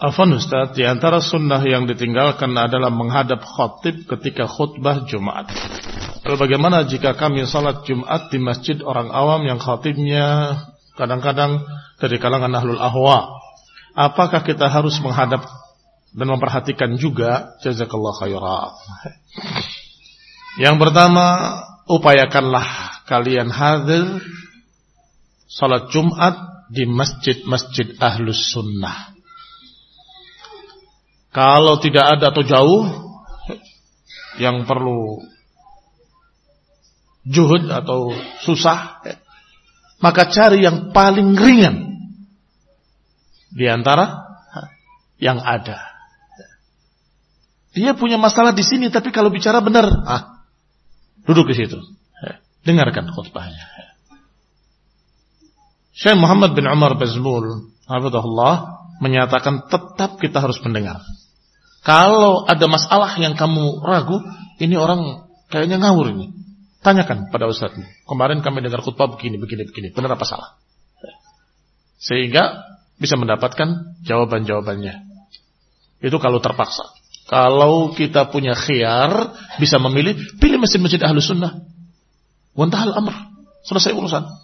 Afwan Ustaz, di antara sunnah yang ditinggalkan adalah menghadap khatib ketika khutbah Jumat. Lalu bagaimana jika kami salat Jumat di masjid orang awam yang khatibnya kadang-kadang dari kalangan ahlul ahwa? Apakah kita harus menghadap dan memperhatikan juga? Jazakallah khairan. Yang pertama, upayakanlah kalian hadir salat Jumat di masjid-masjid ahlus sunnah. Kalau tidak ada atau jauh yang perlu juhud atau susah, maka cari yang paling ringan di antara yang ada. Dia punya masalah di sini, tapi kalau bicara benar, duduk di situ, dengarkan khutbahnya. Syekh Muhammad bin Umar Bazmul, hafizahullah, menyatakan tetap kita harus mendengar. Kalau ada masalah yang kamu ragu, ini orang kayaknya ngawur ini, tanyakan pada ustadzmu. Kemarin kami dengar khutbah begini, benar apa salah? Sehingga bisa mendapatkan jawaban-jawabannya. Itu kalau terpaksa. Kalau kita punya khiyar, bisa memilih, pilih masjid-masjid ahlus sunnah. Wantahal amr, selesai urusan.